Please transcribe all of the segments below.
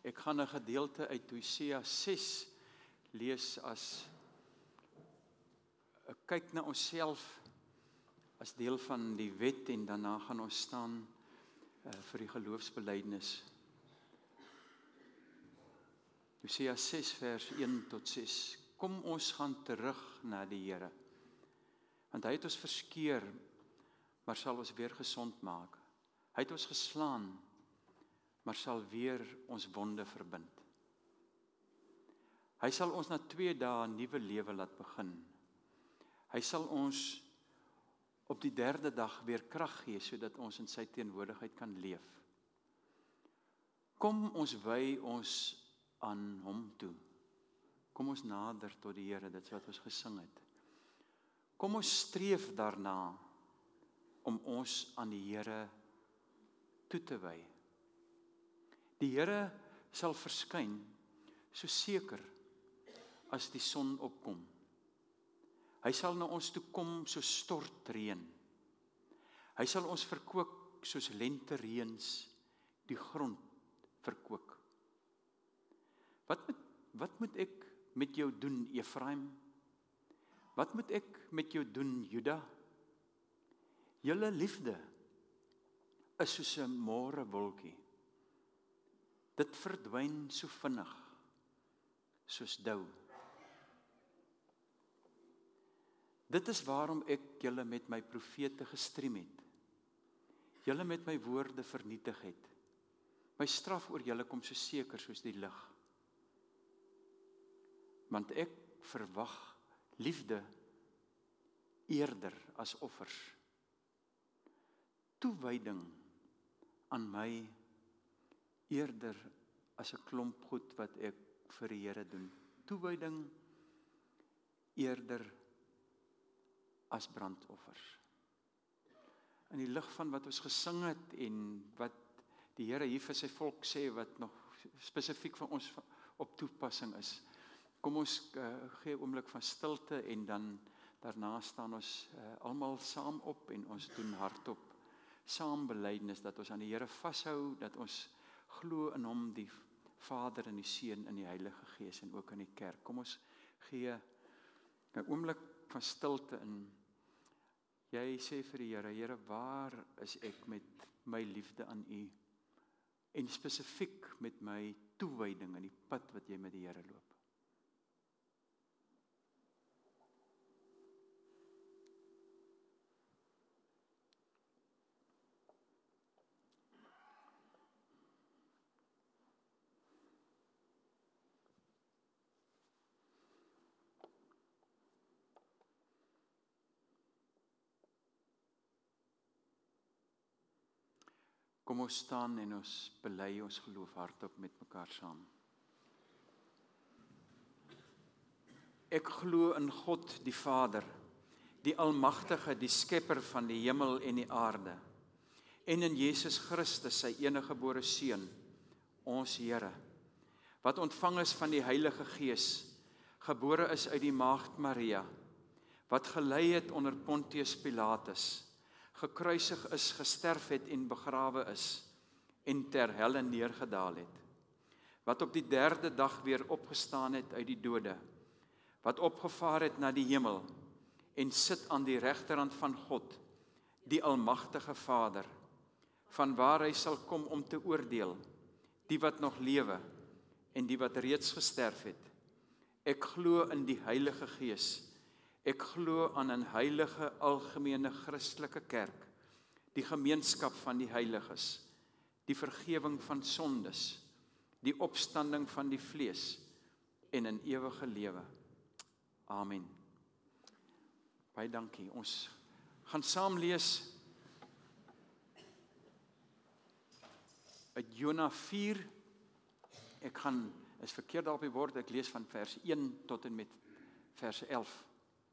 Ek gaan 'n gedeelte uit Hosea 6 lees as 'n kyk na onsself as deel van die wet en daarna gaan ons staan vir die geloofsbelijdenis. Hosea 6 vers 1 tot 6. Kom ons gaan terug na die Here. Want hy het ons verskeur, maar sal ons weer gesond maak. Hy het ons geslaan, maar sal weer ons wonde verbind. Hy sal ons na 2 dae 'n nuwe lewe laat begin. Hy sal ons op die 3de dag weer krag gee, sodat ons in sy teenwoordigheid kan leef. Kom ons wy ons aan hom toe. Kom ons nader tot die Here, dit is wat ons gesing het. Kom ons streef daarna, om ons aan die Here toe te wy. Die Here sal verskyn, so seker as die son opkom. Hy sal na ons toe kom soos stortreën. Hy sal ons verkoop soos lentereëns die grond verkoop. Wat moet ek met jou doen, Efraim? Wat moet ek met jou doen, Juda? Julle liefde is soos 'n môrewolkie. Dit verdwyn so vinnig, soos dou. Dit is waarom ek julle met my profete gestrem het. Julle met my woorde vernietig het. My straf oor julle kom so seker soos die lig. Want ek verwag liefde eerder as offers. Toewyding aan my eerder as 'n klomp goed wat ek vir die Here doen. Toewyding eerder as brandoffers. In die lig van wat ons gesing het en wat die Here hier vir sy volk sê, wat nog spesifiek vir ons op toepassing is, kom ons gee 'n oomblik van stilte en dan daarna staan ons almal saam op en ons doen hardop saam belydenis dat ons aan die Here vashou, dat ons glo in hom, die Vader en die Seun en die Heilige Gees en ook in die kerk. Kom ons gee 'n oomblik van stilte in. Jy sê vir die Here, Here, waar is ek met my liefde aan U? En spesifiek met my toewyding in die pad wat jy met die Here loop. Kom ons staan en ons bely ons geloof hardop met mekaar saam. Ek glo in God die Vader, die Almagtige, die Skepper van die hemel en die aarde, en in Jesus Christus, sy eniggebore Seun, ons Here, wat ontvang is van die Heilige Gees, gebore is uit die Maagd Maria, wat gelei het onder Pontius Pilatus, gekruisig is, gesterf het en begrawe is, en ter helle neergedaal het, wat op die 3de dag weer opgestaan het uit die dode, wat opgevaar het na die hemel, en sit aan die regterhand van God, die Almagtige Vader, vanwaar hy sal kom om te oordeel, die wat nog lewe, en die wat reeds gesterf het. Ek glo in die Heilige Gees, ek glo aan 'n heilige algemene Christelike kerk, die gemeenskap van die heiliges, die vergewing van sondes, die opstanding van die vlees en 'n ewige lewe. Amen. Baie dankie. Ons gaan saam lees uit Jona 4. Ek is verkeerd daar op die bord, ek lees van vers 1 tot en met vers 11.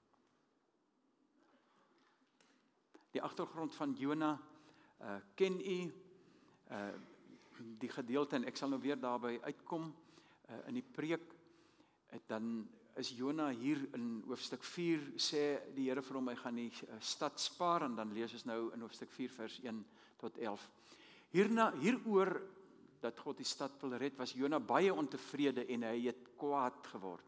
Die agtergrond van Jona ken u, die gedeelte, en ek sal nou weer daarby uitkom, in die preek, dan is Jona hier in hoofstuk 4, sê die Here vir hom, hy gaan die stad spaar, en dan lees ons nou in hoofstuk 4 vers 1 tot 11. Hieroor dat God die stad wil red, was Jona baie ontevrede en hy het kwaad geword.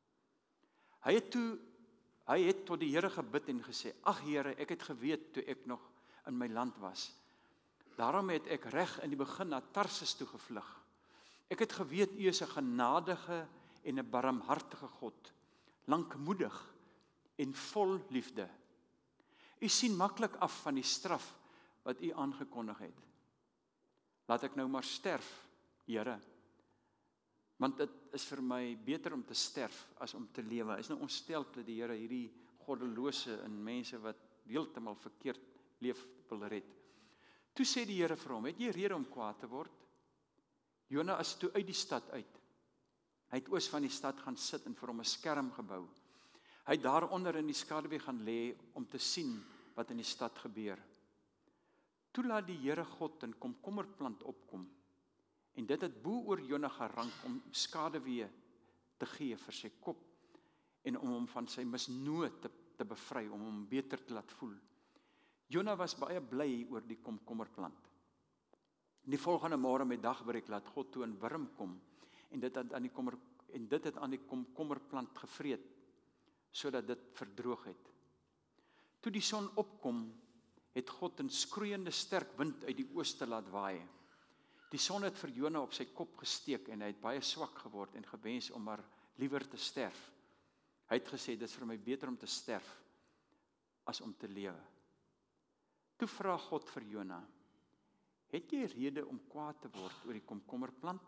Hy het tot die Here gebid en gesê, ag Here, ek het geweet toe ek nog in my land was. Daarom het ek reg in die begin na Tarsis toe gevlug. Ek het geweet U is 'n genadige en 'n barmhartige God, lankmoedig en vol liefde. U sien maklik af van die straf wat U aangekondig het. Laat ek nou maar sterf, Here, want dit is vir my beter om te sterf as om te lewe. Is nou ontstel dat die Here hierdie goddelose en mense wat heeltemal verkeerd leef wil red. Toe sê die Here vir hom, het jy rede om kwaad te word? Jona is toe uit die stad uit. Hy het oos van die stad gaan sit en vir hom 'n skerm gebou. Hy het daaronder in die skaduwee gaan lê om te sien wat in die stad gebeur. Toe laat die Here God 'n komkommerplant opkom en dit het bo oor Jona gerank om skaduwee te gee vir sy kop en om hom van sy misnood te bevry, om hom beter te laat voel. Jona was baie bly oor die komkommerplant. Die volgende môre met dagbreek laat God toe 'n wurm kom en dit het aan die komkommerplant gevreet sodat dit verdroog het. Toe die son opkom, het God 'n skroeiende sterk wind uit die ooste laat waai. Die son het vir Jona op sy kop gesteek en hy het baie swak geword en gewens om maar liewer te sterf. Hy het gesê, dit is vir my beter om te sterf as om te lewe. Toe vra God vir Jona, het jy rede om kwaad te word oor die komkommerplant?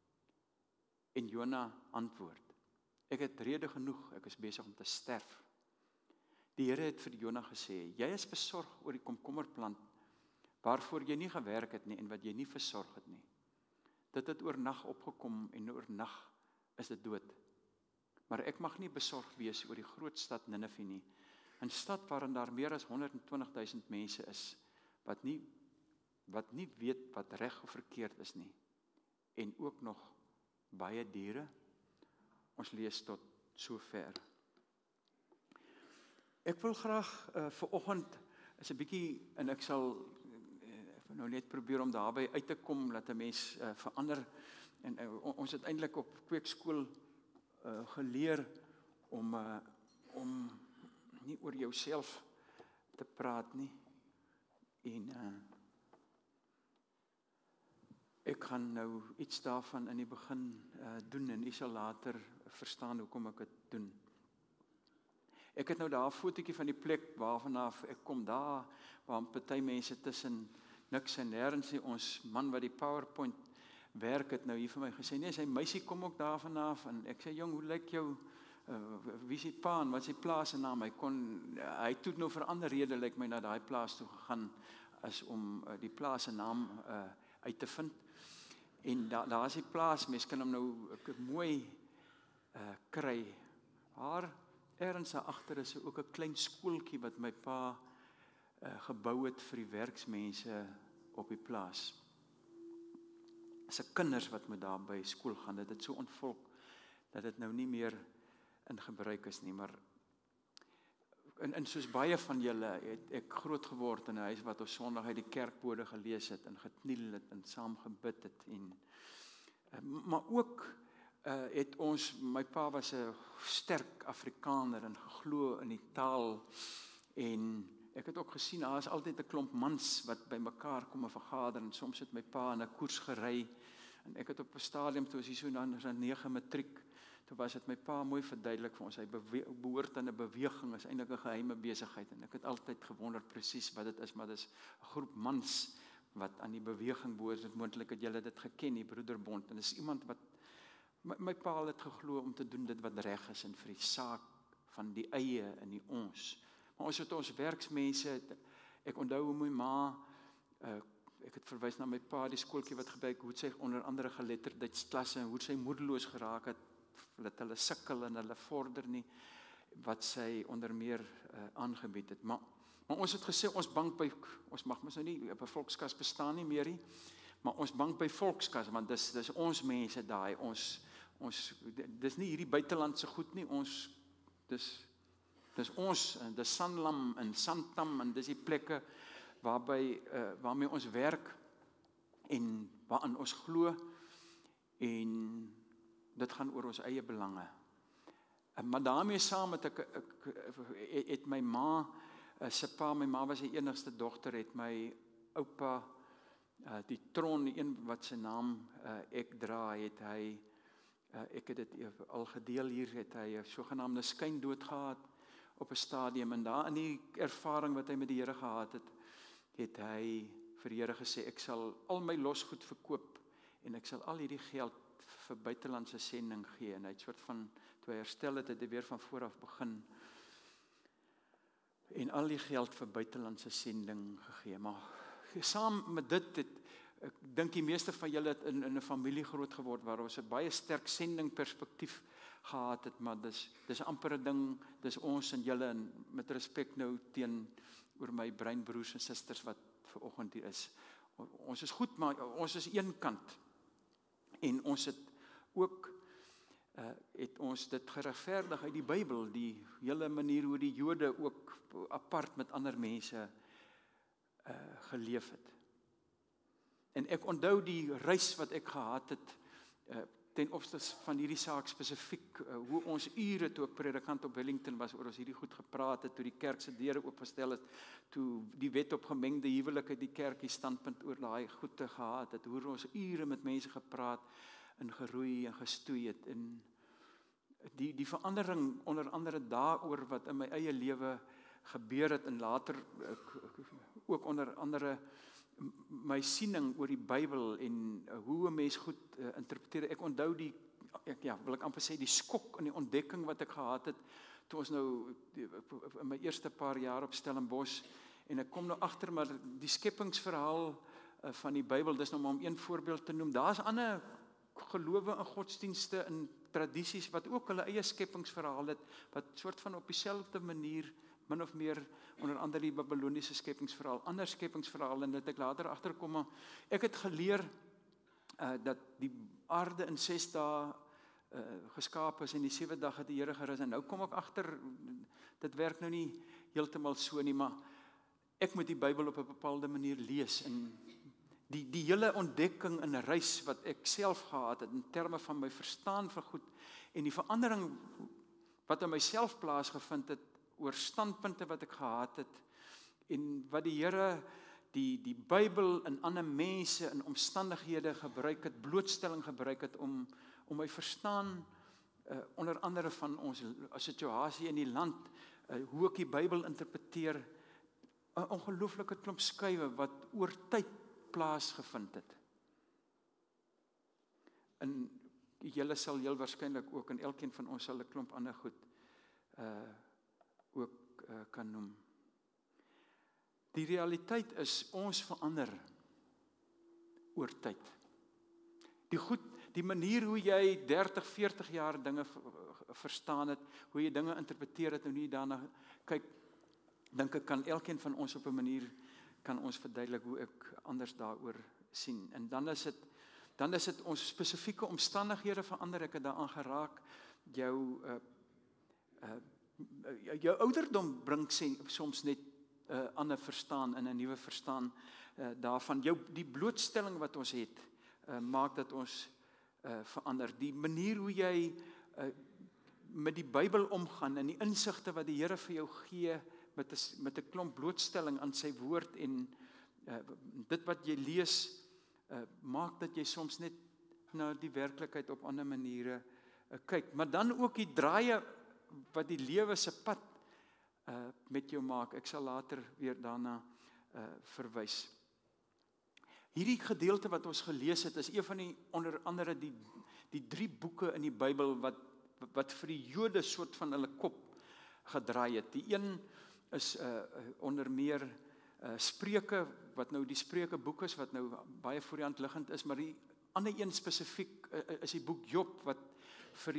En Jona antwoord, ek het rede genoeg, ek is besig om te sterf. Die Here het vir Jona gesê, jy is besorg oor die komkommerplant, waarvoor jy nie gewerk het nie en wat jy nie versorg het nie. Dit het oornag opgekom en oornag is dit dood. Maar ek mag nie besorg wees oor die groot stad Ninive nie, 'n stad waarin daar meer as 120.000 mense is, wat nie weet wat reg of verkeerd is nie, en ook nog baie diere. Ons lees tot sover. Ek wil graag vanoggend is 'n bietjie, en ek sal nou net probeer om daarby uit te kom, dat 'n mens verander, en ons het eintlik op kweekskool geleer om nie oor jouself te praat nie, en ek gaan nou iets daarvan in die begin doen, en u sal later verstaan hoekom ek dit doen. Ek het nou daar 'n fotootjie van die plek waarvanaf ek kom, daar waar party mense tussen niks en nêrens nie. Ons man wat die PowerPoint werk het nou hier vir my gesê, nee, sy meisie kom ook daar vanaf, en ek sê, jong, hoe lyk jou, wie is die pa en wat is die plaas se naam? Hy het toe nou vir 'n ander rede, lyk my, na daai plaas toe gegaan, as om die plaas se naam uit te vind. En daar is die plaas, mens kan hom nou mooi kry. Haar ergens agter is ook 'n klein skooltjie wat my pa gebou het vir die werksmense op die plaas. As 'n kinders wat moet daar by skool gaan, dit het so ontvolk dat dit nou nie meer in gebruik is nie, maar en soos baie van julle het ek groot geword in 'n huis wat ons Sondag uit die kerkbode gelees het en gekniel het en saam gebid het, en maar ook het ons, my pa was 'n sterk Afrikaner en geglo in die taal, en ek het ook gesien, daar is altyd 'n klomp mans wat by mekaar kom en vergader, en soms het my pa in 'n koers gery, en ek het op 'n stadium, toe was hy so na 9 matriek, toe was dit my pa mooi verduidelik vir ons, hy behoort aan 'n beweging, is eintlik 'n geheime besigheid, en ek het altyd gewonder presies wat dit is, maar dis 'n groep mans wat aan die beweging behoort, dit moontlik het julle dit geken, die Broederbond, en dis iemand wat, my pa het geglo om te doen dit wat reg is, en vir die saak van die eie en die ons. Maar ons het ons werksmense, ek onthou hoe my ma, ek het verwys na my pa, die skooltjie wat gebruik, hoe sy onder andere geletterdheidsklasse, en hoe sy moedeloos geraak het, dat hulle sukkel en hulle vorder nie, wat sy onder meer aangebied het. Maar ons het gesê, ons bank by, ons mag mos nou nie, op 'n volkskas bestaan nie meer nie, maar ons bank by volkskas, want dis ons mense daai, dis nie hierdie buitelandse goed nie, dis ons, dis Sanlam en Santam, en dis die plekke waarmee ons werk, en waaraan ons glo, en dit gaan oor ons eie belange. Maar daarmee saam het my ma, se pa, my ma was die enigste dogter, het my oupa, die Tron, die een wat sy naam ek dra, het hy, ek het dit al gedeel hier, het hy 'n sogenaamde skyndood gehad op 'n stadium, en daar in die ervaring wat hy met die Here gehad het, het hy vir die Here gesê, ek sal al my losgoed verkoop, en ek sal al hierdie geld vir buitelandse sending gee, en hy het soort van, toe hy herstel het, het hy weer van vooraf begin, en al die geld vir buitelandse sending gegee, maar saam met dit, ek dink die meeste van julle het in 'n familie groot geword, waar ons 'n baie sterk sending perspektief gehad het, maar dis amper 'n ding, dis ons en julle, en met respek nou teenoor my breinbroers en susters wat vanoggend hier is. Ons is goed, maar ons is een kant, en ons het ook het ons dit geregverdig uit die Bybel, die hele manier hoe die Jode ook apart met ander mense geleef het. En ek onthou die reis wat ek gehad het ten opsigte van hierdie saak spesifiek, hoe ons ure toe ek predikant op Wellington was, oor ons hierdie goed gepraat het, toe die kerk se deure oopgestel het, toe die wet op gemengde huwelik uit die kerk die standpunt oor daai goede gehad het, hoe ons ure met mense gepraat en geroei en gestoei het, en die verandering onder andere daaroor wat in my eie lewe gebeur het, en later ook onder andere my siening oor die Bybel en hoe 'n mens goed interpreteer. Ek onthou wil ek amper sê die skok in die ontdekking wat ek gehad het toe ons nou in my eerste paar jaar op Stellenbosch, en ek kom nou agter, maar die skepingsverhaal van die Bybel, dis nou maar om een voorbeeld te noem, daar's ander gelowe en godsdienste en tradisies wat ook hulle eie skepingsverhaal het, wat soort van op dieselfde manier min of meer, onder andere die Babyloniese skepingsverhaal, ander skepingsverhaal, en dit ek later agterkom, maar ek het geleer dat die aarde in 6 dae geskaap is, en die 7 dag het die Here gerus, en nou kom ek agter, dit werk nou nie heeltemal so nie, maar ek moet die Bybel op 'n bepaalde manier lees, en die hele ontdekking en reis wat ek self gehad het, in terme van my verstaan vir goed, en die verandering wat in myself plaasgevind het, oor standpunte wat ek gehad het, en wat die Here die Bybel in ander mense in omstandighede gebruik het, blootstelling gebruik het om my verstaan onder andere van ons situasie in die land, hoe ek die Bybel interpreteer, 'n ongelooflike klomp skuwe wat oor tyd plaasgevind het. En julle sal heel waarskynlik ook, en elkeen van ons sal 'n klomp ander goed ook kan noem. Die realiteit is, ons verander oor tyd. Die manier hoe jy 30, 40 jaar dinge verstaan het, hoe jy dinge interpreteer het, en hoe jy daarna kyk, dink ek kan elkeen van ons op 'n manier, kan ons verduidelik hoe ek anders daaroor sien. En dan is dit ons spesifieke omstandighede verander, ek het daaraan geraak, jou ouderdom bring soms net ander verstaan en 'n nuwe verstaan daarvan. Die blootstelling wat ons het, maak dat ons verander. Die manier hoe jy met die Bybel omgaan en die insigte wat die Here vir jou gee met 'n klomp blootstelling aan sy woord, en dit wat jy lees, maak dat jy soms net na die werklikheid op ander maniere kyk. Maar dan ook die draaie wat die lewe se pad met jou maak. Ek sal later weer daarna verwys. Hierdie gedeelte wat ons gelees het, is een van die, onder andere die 3 boeke in die Bybel wat vir die Jode soort van hulle kop gedraai het. Die een is onder meer Spreuke, wat nou die Spreuke boek is, wat nou baie voor die hand liggend is, maar die ander een spesifiek is die boek Job, wat vir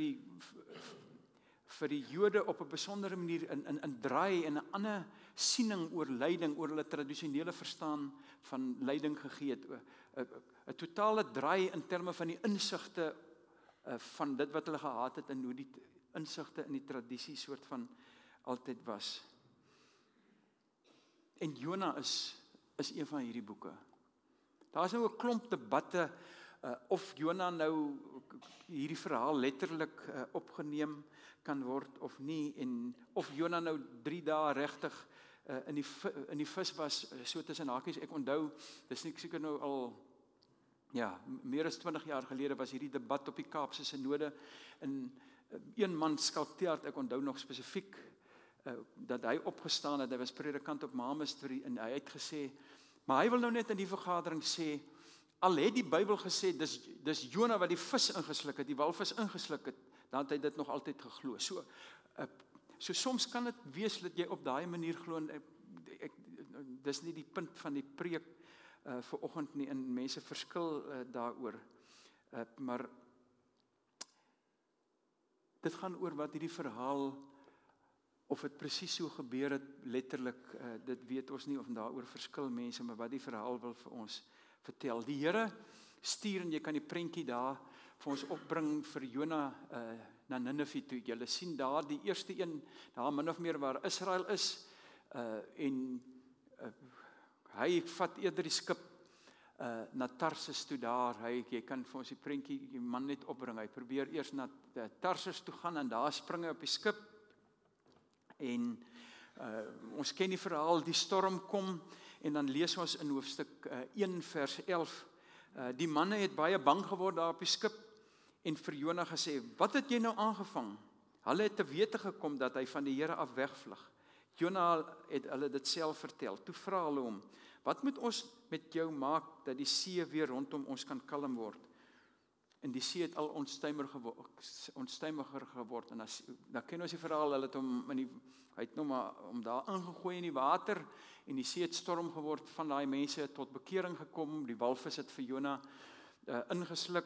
die Jode op 'n besondere manier in draai en 'n ander siening oor lyding, oor hulle tradisionele verstaan van lyding gegee het. 'n totale draai in terme van die insigte van dit wat hulle gehad het, en hoe die insigte in die tradisie soort van altyd was. En Jona is een van hierdie boeke. Daar's nou 'n klomp debatte of Jona nou hierdie verhaal letterlik opgeneem kan word of nie, en of Jona nou 3 dae regtig in die vis was, so tussen hakies. Ek onthou, dis nie seker nou al meer as 20 jaar gelede was hierdie debat op die Kaapse Synode, en een man skalteerd, ek onthou nog spesifiek dat hy opgestaan het, hy was predikant op Maamesbury, en hy het gesê, maar hy wil nou net in die vergadering sê, al het die Bybel gesê, dis Jona wat die vis ingesluk het, die walvis ingesluk het, dan het hy dit nog altyd geglo. So soms kan dit wees dat jy op daai manier glo, dis nie die punt van die preek vir oggend nie, en mense verskil daaroor, maar dit gaan oor wat hierdie verhaal, of het presies so gebeur het, letterlik, dit weet ons nie, of daaroor verskil mense, maar wat die verhaal wil vir ons vertel. Die Here stuur, en jy kan die prentjie daar vir ons opbring vir Jona na Ninive toe. Julle sien daar die eerste een, daar min of meer waar Israel is, en hy vat eerder die skip na Tarsus toe daar. Jy kan vir ons die prentjie, die man net opbring. Hy probeer eers na Tarsus toe gaan, en daar spring hy op die skip, en ons ken die verhaal, die storm kom, en dan lees ons in hoofstuk 1 vers 11, die manne het baie bang geword daar op die skip, en vir Jona gesê, wat het jy nou aangevang? Hulle het te wete gekom dat hy van die Here af wegvlug. Jona het hulle dit self vertel. Toe vra hulle hom, wat moet ons met jou maak, dat die see weer rondom ons kan kalm word? En die see het al onstuimiger geword, en dan ken ons die verhaal, hy het nou maar om daar ingegooi in die water, en die see het storm geword, van daai mense het tot bekering gekom, die walvis het vir Jona ingesluk,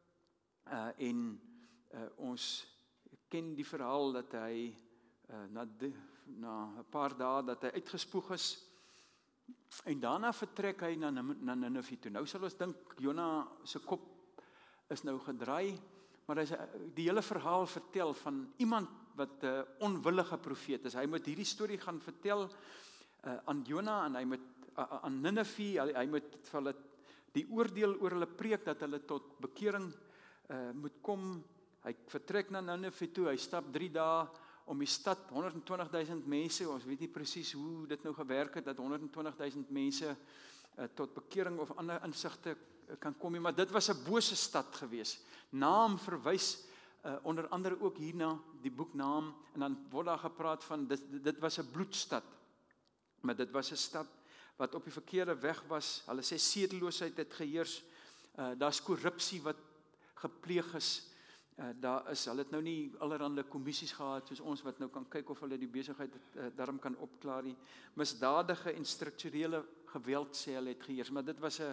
en ons ken die verhaal, dat hy na 'n paar dae, dat hy uitgespoeg is, en daarna vertrek hy na Ninive toe. Nou sal ons dink, Jona se kop is nou gedraai, maar die hele verhaal vertel van iemand wat 'n onwillige profeet is. Hy moet hierdie storie gaan vertel aan Jona, en hy moet aan Ninive, hy moet vir hulle die oordeel oor hulle preek, dat hulle tot bekering moet kom. Hy vertrek na Ninive toe, hy stap 3 dae om die stad, 120.000 mense, ons weet nie presies hoe dit nou gewerk het, dat 120.000 mense tot bekering of ander insigte kan kom, maar dit was 'n bose stad gewees. Naam verwys onder andere ook hierna, die boek Naam, en dan word daar gepraat van, dit was 'n bloedstad, maar dit was 'n stad wat op die verkeerde weg was. Hulle sê sedeloosheid het geheers, daar's korrupsie wat gepleeg is, hulle het nou nie allerhande kommissies gehad, soos ons wat nou kan kyk of hulle die besigheid daarom kan opklaar nie. Misdadige en strukturele geweld sê hulle het geheers, maar dit was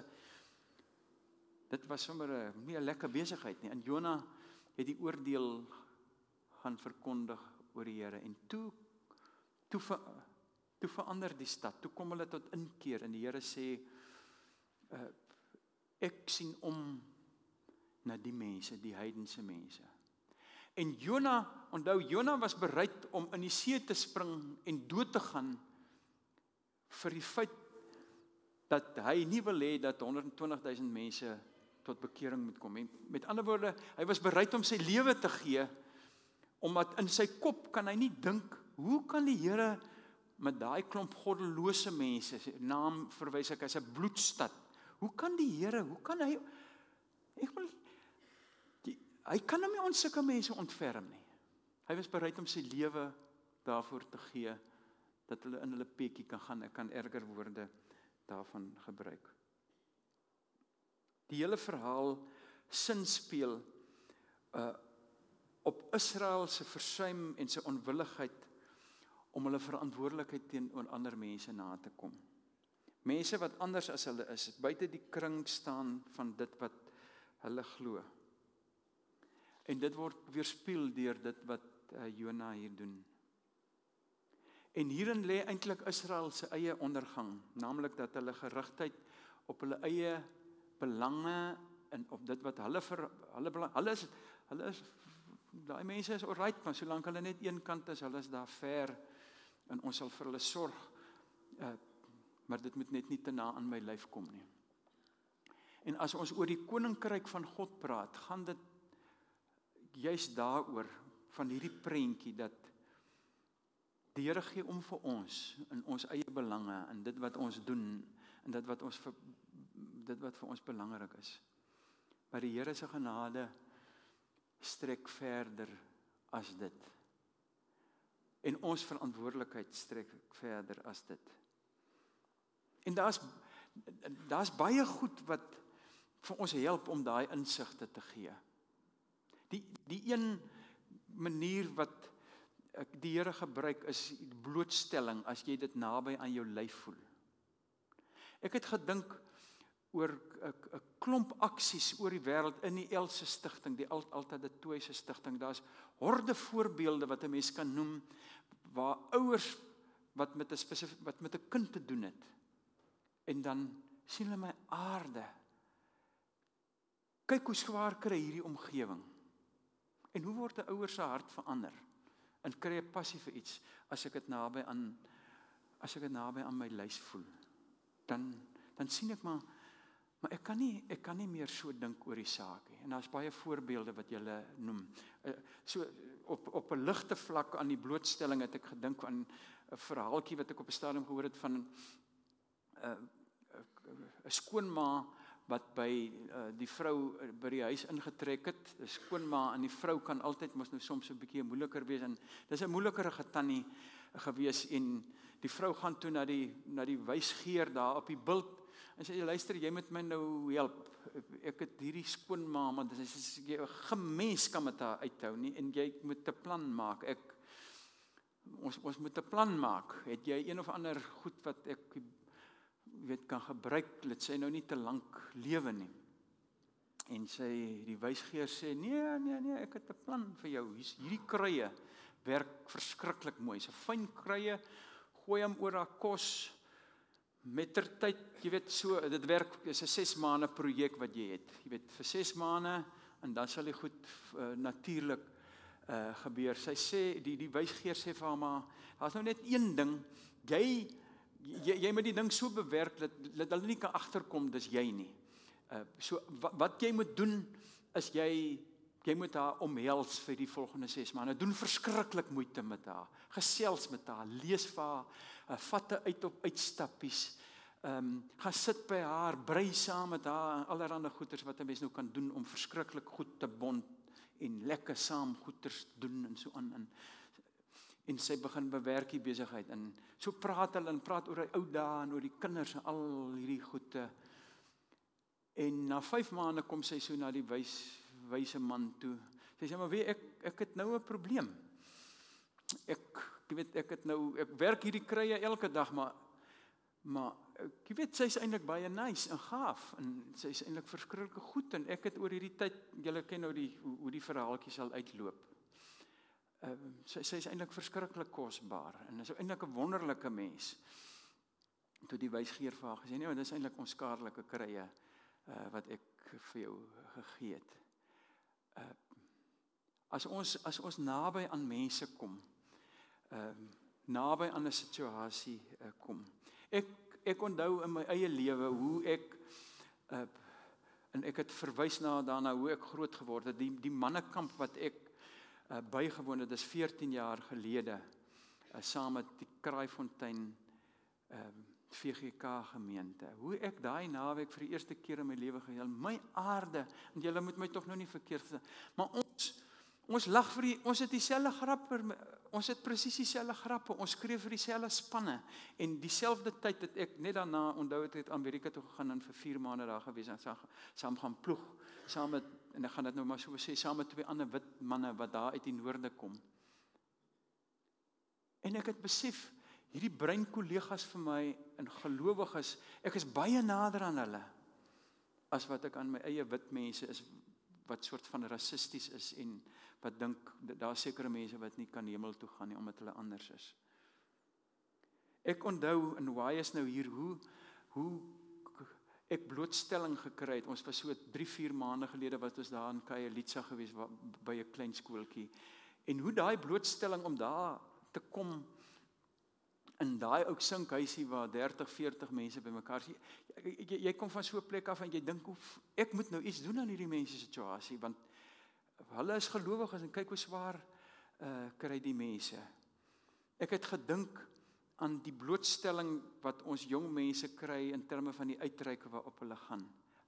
sommer nie 'n lekker besigheid nie. En Jona het die oordeel gaan verkondig oor die Here, en toe verander die stad, toe kom hulle tot inkeer, en die Here sê, ek sien om na die mense, die heidense mense. En Jona, onthou, Jona was bereid om in die see te spring en dood te gaan vir die feit dat hy nie wil hê dat 120.000 mense tot bekering moet kom. En met ander woorde, hy was bereid om sy lewe te gee, omdat in sy kop kan hy nie dink, hoe kan die Here met daai klomp goddelose mense, naam verwys ek as 'n bloedstad, hoe kan die Here, hy kan hom nie ons sulke mense ontferm nie. Hy was bereid om sy lewe daarvoor te gee, dat hulle in hulle peetjie kan gaan. Ek kan erger woorde daarvan gebruik. Die hele verhaal sinspeel op Israel se versuim en sy onwilligheid om hulle verantwoordelikheid teenoor ander mense na te kom. Mense wat anders as hulle is, buite die kring staan van dit wat hulle glo. En dit word weerspieël deur dit wat Jona hier doen. En hierin lê eintlik Israel se eie ondergang, naamlik dat hulle gerigtheid op hulle eie belange en op dit wat hulle is daai mense is alright, maar solank hulle net een kant is, hulle is daar ver en ons sal vir hulle sorg, maar dit moet net nie te na aan my lyf kom nie. En as ons oor die koninkryk van God praat, gaan dit juist daaroor, van hierdie prentjie, dat die Here gee om vir ons, in ons eie belange, in dit wat ons doen, en dit wat vir ons belangrik is. Maar die Here se genade strek verder as dit. En ons verantwoordelikheid strek verder as dit. En daar's baie goed wat vir ons help om daai insigte te gee. Die een manier wat die Here gebruik is blootstelling, as jy dit naby aan jou lyf voel. Ek het gedink oor 'n klomp aksies oor die wêreld in die Else Stichting, die Alta de Tooi se stigting. Daar's horde voorbeelde wat 'n mens kan noem, waar ouers wat met 'n kind te doen het, en dan sien hulle my aarde. Kyk hoe swaar kry hierdie omgewing. En hoe word 'n ouer se hart verander? En kry 'n passie vir iets, as ek dit naby aan my lys voel. Dan sien ek maar ek kan nie meer so dink oor die saak nie. En daar's baie voorbeelde wat julle noem. So op 'n ligte vlak aan die blootstelling het ek gedink aan 'n verhaaltjie wat ek op 'n stadium gehoor het van 'n skoonma wat by die vrou by die huis ingetrek het. 'n Skoonma en die vrou kan altyd mos nou soms 'n bietjie moeiliker wees, en dis 'n moeilikere tannie gewees, en die vrou gaan toe na die wysgeer daar op die bult, en sê, luister, jy moet my nou help, ek het hierdie skoonma, want jy 'n gemens kan met haar uithou nie, en jy moet 'n plan maak, ons moet 'n plan maak, het jy een of ander goed wat ek kan gebruik, let sy nou nie te lank lewe nie. En die wysgeer sê, nee, ek het 'n plan vir jou, hierdie kruie werk verskriklik mooi, so fyn kruie, gooi hom oor haar kos, mettertyd, jy weet so, dit werk, is 'n 6 maande projek wat jy het, jy weet, vir 6 maande, en dan sal die goed natuurlik gebeur. Sy sê, die wysgeer sê vir haar, maar, daar's nou net een ding, jy moet die ding so bewerk, dat hulle nie kan agterkom, dis jy nie. So, wat jy moet doen, is jy moet haar omhels vir die volgende 6 maande, doen verskriklik moeite met haar, gesels met haar, lees vir haar, vat haar uit op uitstappies, gaan sit by haar, brei saam met haar, en allerhande goeders wat 'n mens nou kan doen, om verskriklik goed te bond, en lekker saam goeders doen, en so aan, en sy begin bewerk die besigheid, en so praat hulle, en praat oor die ou dae, en oor die kinders, en al hierdie goede, en na 5 maande kom sy so na die wyse man toe, sy sê, maar ek het nou 'n probleem, ek werk hierdie krye elke dag, maar jy weet, sy is eintlik baie nice, en gaaf, en sy is eintlik verskriklik goed, en ek het oor hierdie tyd, julle ken nou hoe die verhaaltjie sal uitloop, sy is eintlik verskriklik kosbaar, en is eintlik 'n wonderlike mens. Toe die wysgeer vir haar gesê, nee, dit is eintlik onskadelike krye, wat ek vir jou gegee het. As ons naby aan mense kom, naby aan 'n situasie kom. Ek onthou in my eie lewe hoe en ek het verwys daarna hoe ek groot geword het, die mannekamp wat ek bygewoon het, dis 14 jaar gelede, saam met die Kraaifontein VGK gemeente. Hoe ek daai naweek vir die eerste keer in my lewe geheel, my aarde, en julle moet my tog nou nie verkeerd verstaan, maar ons lag ons het dieselfde grappe, ons het presies dieselfde grappe, ons skryf vir dieselfde spanne, en dieselfde tyd het ek net daarna, onthou het Amerika toe gegaan, en vir 4 maande daar gewees, en saam gaan ploeg, saam met, en ek gaan dit nou maar so sê, saam met 2 ander wit manne, wat daar uit die noorde kom. En ek het besef, hierdie breinkollegas vir my, en gelowiges, ek is baie nader aan hulle, as wat ek aan my eie wit mense is, wat soort van rassisties is, en wat dink, daar sekere mense wat nie kan hemel toe gaan nie, omdat hulle anders is. Ek onthou, en waar is nou hier, hoe ek blootstelling gekry het, ons was so 3-4 maande gelede, wat ons daar in Khayelitsha gewees, by 'n klein skooltjie, en hoe daai blootstelling om daar te kom, in daai ou sinkhuisie waar 30, 40 mense bymekaar is. Jy kom van so 'n plek af en jy dink, ek moet nou iets doen aan hierdie mense situasie, want hulle is gelowiges en kyk hoe swaar kry die mense. Ek het gedink aan die blootstelling wat ons jong mense kry in terme van die uitreike waarop hulle gaan.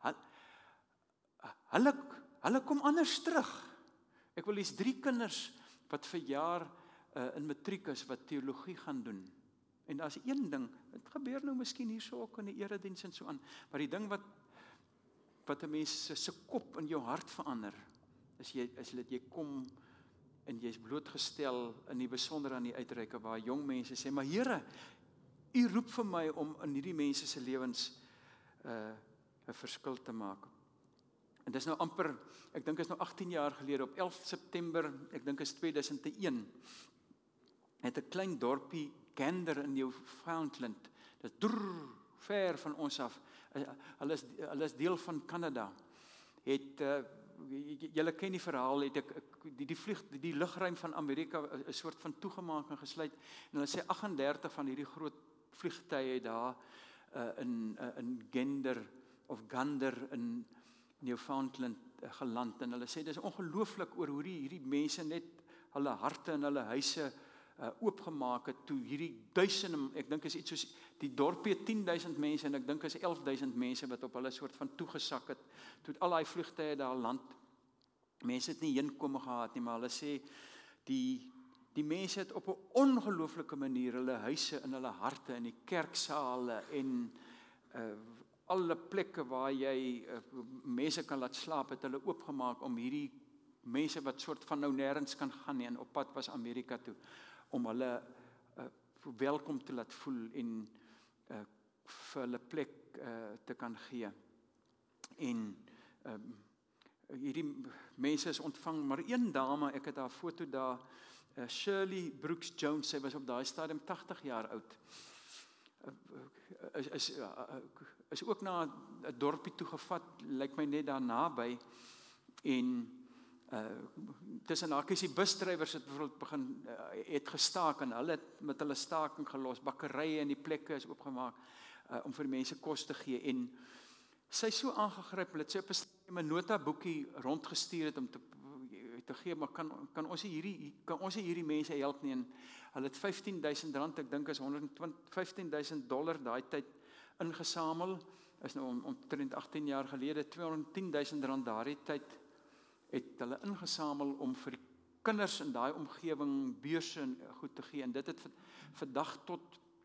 Hulle kom anders terug. Ek wil hier's 3 kinders wat verjaar in matriek is wat teologie gaan doen. En daar's een ding, dit gebeur nou miskien hierso ook in die erediens en so aan, maar die ding wat 'n mens se kop in jou hart verander, is dat jy kom en jy's blootgestel in die besonder aan die uitreike waar jong mense sê, maar Here, U roep vir my om in hierdie mense se lewens 'n verskil te maak. En dis nou amper, ek dink is nou 18 jaar gelede, op 11 September, ek dink is 2001, het 'n klein dorpie Gander in Newfoundland, dit is ver van ons af, hulle is deel van Kanada, het, julle ken die verhaal, het die lugruim van Amerika 'n soort van toegemaak en gesluit, en hulle sê 38 van hierdie groot vliegtuie daar in Gander in Newfoundland geland, en hulle sê, dis ongelooflik oor hoe hierdie mense net hulle harte en hulle huise oopgemaak het, toe hierdie duisende, ek dink is iets soos, die dorpie 10.000 mense, en ek dink is 11.000 mense, wat op hulle soort van toegesak het, toe al die vliegtuie daar land, mense het nie heenkome gehad nie, maar hulle sê, die mense het op 'n ongelooflike manier, hulle huise en hulle harte, in die kerksale, en alle plekke waar jy mense kan laat slaap, het hulle oopgemaak om hierdie mense wat soort van nou nêrens kan gaan nie, en op pad was Amerika toe, om hulle welkom te laat voel en vir hulle plek te kan gee. En hierdie mense is ontvang, maar een dame, ek het haar foto daar, Shirley Brooks Jones, sy was op daai stadium 80 jaar oud, is ook na 'n dorpie toe gevat, lyk my net daar naby, en tussen hakies die busdrywers het bijvoorbeeld het gestaak, en hulle het met hulle staking gelos, bakkerye en die plekke is oopgemaak, om vir die mense kos te gee, en sy is so aangegryp, hulle het sy op 'n notaboekie rondgestuur het, om te gee, maar kan ons hierdie mense help nie, en hulle het R15.000, ek dink is $115.000 daai tyd ingesamel, is nou omtrent 18 jaar gelede, R210.000 daardie tyd, het hulle ingesamel om vir die kinders in daai omgewing beurse en goed te gee, en dit het vandag tot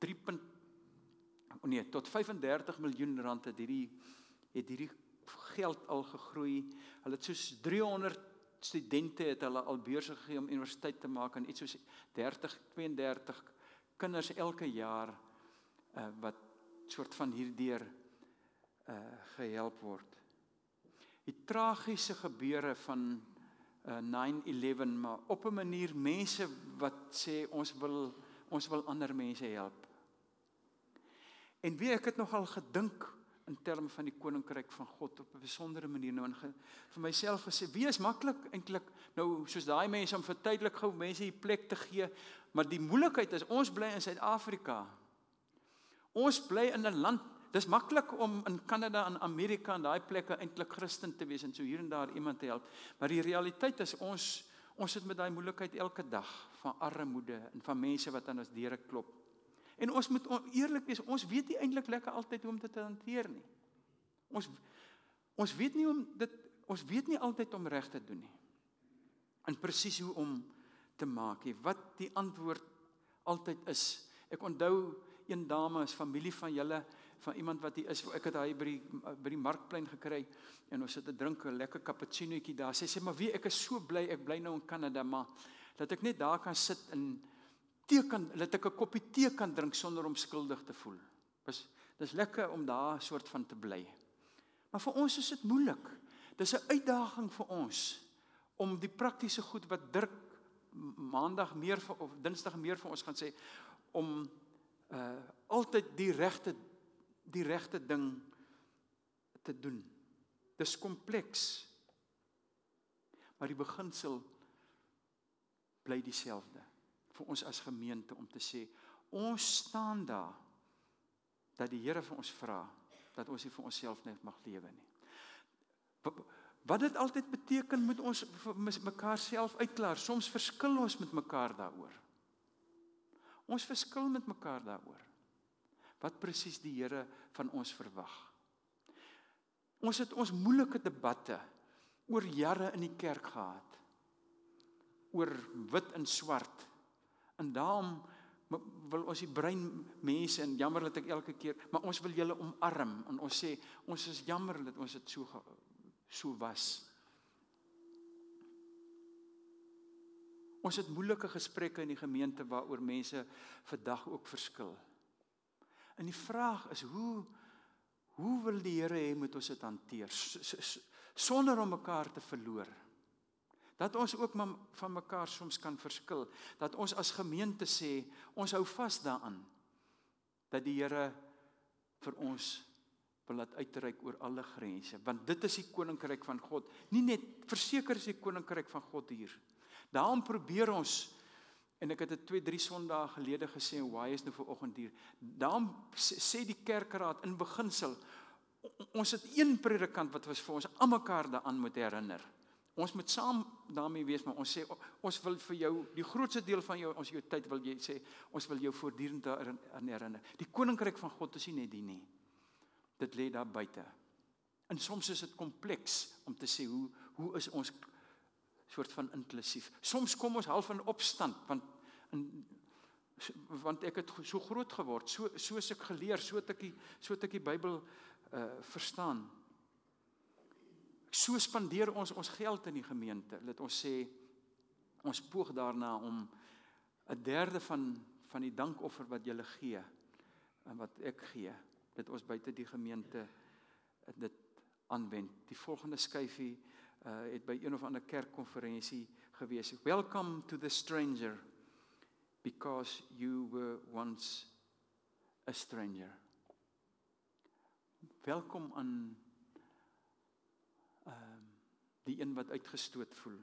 tot R35 miljoen het hierdie geld al gegroei. Hulle het soos 300 studente het hulle al beurse gegee om universiteit te maak, en iets soos 32 kinders elke jaar wat soort van hierdeur gehelp word. Die tragiese gebeure van 9/11, maar op 'n manier mense wat sê ons wil ander mense help. En wie ek het nogal gedink in terme van die koninkryk van God op 'n besondere manier nou, en vir myself gesê, wie is maklik eintlik nou soos daai mense om vir tydelik gou mense die plek te gee, maar die moeilikheid is ons bly in Suid-Afrika. Ons bly in 'n land. Dis maklik om in Kanada en Amerika en daai plekke eintlik Christen te wees en so hier en daar iemand te help. Maar die realiteit is ons sit met daai moeilikheid elke dag van armoede en van mense wat aan ons deure klop. En ons moet eerlik wees, ons weet nie eintlik lekker altyd hoe om dit te hanteer nie. Ons weet nie altyd om reg te doen nie. En presies hoe om te maak nie. Wat die antwoord altyd is. Ek onthou een dame is familie van julle, van iemand wat hier is, ek het hy by die markplein gekry, en ons sit te drink 'n lekker cappuccinoetjie daar. Sy sê, maar wie, ek is so bly, ek bly nou in Kanada, maar dat ek net daar kan sit en dat ek 'n koppie tee kan drink sonder om skuldig te voel. Dis lekker om daar soort van te bly. Maar vir ons is dit moeilik. Dis 'n uitdaging vir ons om die praktiese goed wat Dirk maandag meer of dinsdag meer vir ons gaan sê, om altyd die regte ding te doen. Dis kompleks. Maar die beginsel bly dieselfde vir ons as gemeente om te sê, Ons staan daar, dat die Here vir ons vra, dat ons nie vir onsself net mag lewe nie. Wat dit altyd beteken, moet ons mekaar self uitklaar. Soms verskil ons met mekaar daaroor. Ons verskil met mekaar daaroor. Wat presies die Here van ons verwag. Ons het ons moeilike debatte oor jare in die kerk gehad. Oor wit en swart. En daarom wil ons die brein mense, en jammer dat ek elke keer, maar ons wil julle omarm, en ons sê, ons is jammer dat ons dit so was. Ons het moeilike gesprekke in die gemeente waaroor mense vandag ook verskil. En die vraag is, hoe wil die Here hê moet ons dit hanteer, sonder om mekaar te verloor? Dat ons ook van mekaar soms kan verskil, dat ons as gemeente sê, ons hou vas daaraan, dat die Here vir ons wil laat uitreik oor alle grense, want dit is die koninkryk van God, nie net, verseker is die koninkryk van God hier. Daarom probeer ons, en ek het dit 2-3 Sondae gelede gesê, en why is nou vanoggend hier, daarom sê die kerkraad in beginsel, ons het een predikant wat was vir ons aan mekaar daaraan moet herinner. Ons moet saam daarmee wees, maar ons sê, ons wil vir jou, die grootste deel van jou tyd wil jy sê, ons wil jou voortdurend daaraan herinner. Die koninkryk van God is nie net die nie. Dit lê daar buite. En soms is dit kompleks om te sê, hoe is ons soort van inklusief. Soms kom ons half in opstand, want ek het so groot geword, soos ek geleer, so het ek die Bybel verstaan. So spandeer ons geld in die gemeente, dat ons sê, ons poog daarna om 1/3 van die dankoffer wat julle gee, en wat ek gee, dat ons buite die gemeente dit aanwend. Die volgende skyfie het by een of ander kerkkonferensie gewees. Welcome to the stranger, because you were once a stranger. Welkom aan die een wat uitgestoot voel.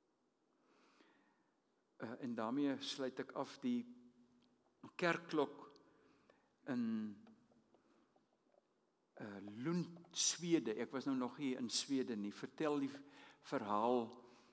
En daarmee sluit ek af die kerkklok in Lund, Swede. Ek was nou nog hier in Swede nie. Vertel die verhaal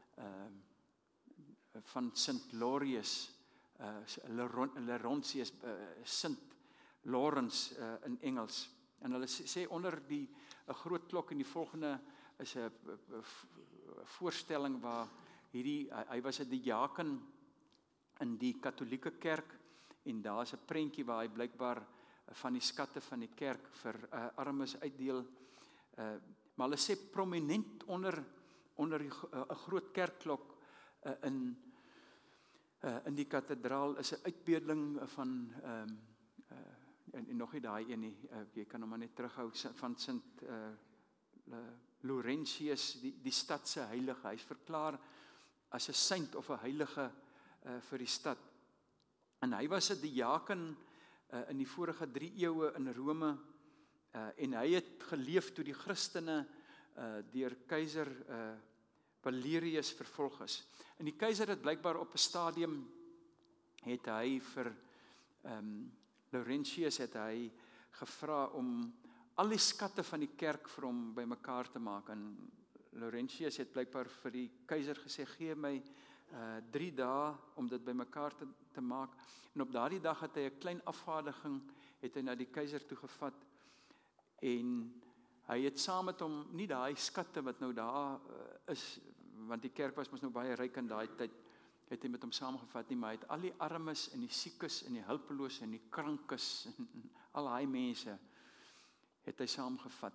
van Sint Laurens, Laurentius, Sint Laurens in Engels. En hulle sê onder die 'n groot klok, en die volgende is 'n voorstelling waar hy was 'n diaken in die Katolieke kerk, en daar is 'n prentjie waar hy blykbaar van die skatte van die kerk vir armes uitdeel. Maar hulle sê prominent onder 'n groot kerkklok in die kathedraal is 'n uitbeelding van en nog nie daai een nie, jy kan hom maar net terughou, van Sint Laurentius, die stad se heilige. Hy is verklaar as 'n saint of 'n heilige vir die stad. En hy was 'n diaken in die vorige 3 eeue in Rome, en hy het geleef toe die Christene deur keiser Valerius vervolg is. En die keiser het blykbaar op 'n stadium, het hy vir Laurentius het hy gevra om al die skatte van die kerk vir hom bymekaar te maak. En Laurentius het blykbaar vir die keiser gesê, gee my 3 dae om dit bymekaar te maak. En op daardie dag het hy 'n klein afvaardiging, het hy na die keiser toe gevat, en hy het saam met hom nie daai skatte wat nou daar is, want die kerk was mos nou baie ryk in daai tyd, het hy met hom saamgevat nie, maar hy het al die armes en die siekes en die hulpelose en die krankes en al daai mense het hy saamgevat.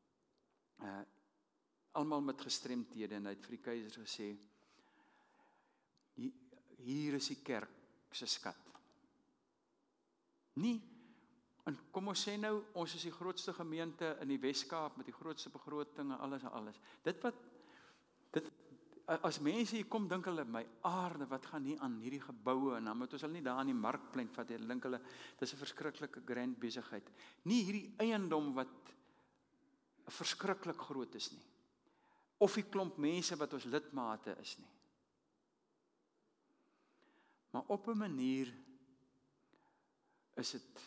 Almal met gestremthede, en hy het vir die keiser gesê, hier is die kerk se skat. Nie, en kom ons sê nou, ons is die grootste gemeente in die Weskaap met die grootste begroting en alles. As mense hier kom, dink hulle, my aarde, wat gaan hier aan, hierdie geboue, en dan moet ons hulle nie daar aan die markplein vat, en dink hulle, dis 'n verskriklike grand besigheid. Nie hierdie eiendom wat verskriklik groot is nie, of die klomp mense wat ons lidmate is nie. Maar op 'n manier is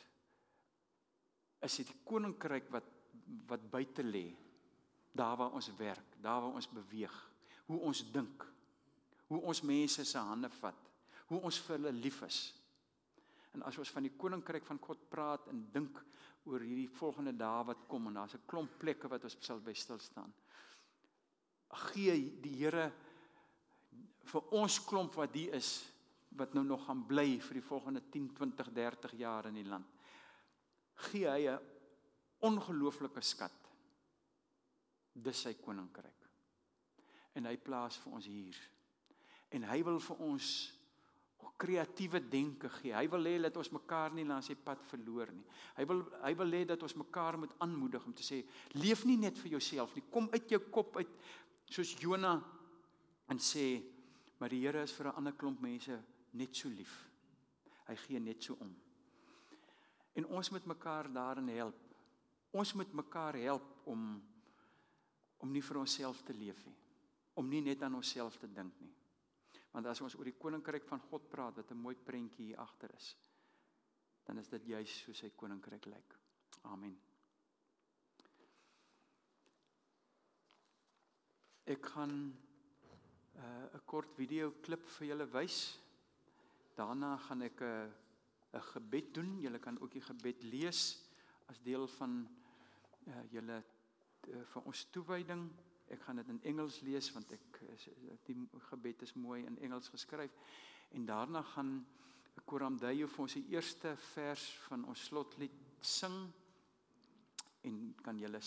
dit die koninkryk wat buite lê, daar waar ons werk, daar waar ons beweeg, hoe ons dink, hoe ons mense se hande vat, hoe ons vir hulle lief is. En as ons van die koninkryk van God praat en dink oor hierdie volgende dae wat kom, en daar's 'n klomp plekke wat ons sal by stil staan, gee die Here vir ons klomp wat die is, wat nou nog gaan bly vir die volgende 10, 20, 30 jaar in die land, gee hy 'n ongelooflike skat. Dis sy koninkryk. En hy plaas vir ons hier. En hy wil vir ons kreatiewe denke gee. Hy wil hê dat ons mekaar nie langs die pad verloor nie. Hy wil hê dat ons mekaar moet aanmoedig om te sê, leef nie net vir jouself nie, kom uit jou kop uit, soos Jona, en sê, maar die Here is vir 'n ander klomp mense net so lief. Hy gee net so om. En ons moet mekaar daarin help. Ons moet mekaar help om nie vir onsself te leef nie. Om nie net aan onsself te dink nie. Want as ons oor die koninkryk van God praat, wat 'n mooi prentjie hier agter is, dan is dit juis soos sy koninkryk lyk. Amen. Ek gaan 'n kort videoklip vir julle wys. Daarna gaan ek 'n gebed doen. Julle kan ook die gebed lees as deel van julle vir ons toewyding. Ek gaan dit in Engels lees, want die gebed is mooi in Engels geskryf. En daarna gaan Koram Dayo vir ons die eerste vers van ons slotlied sing. En kan julle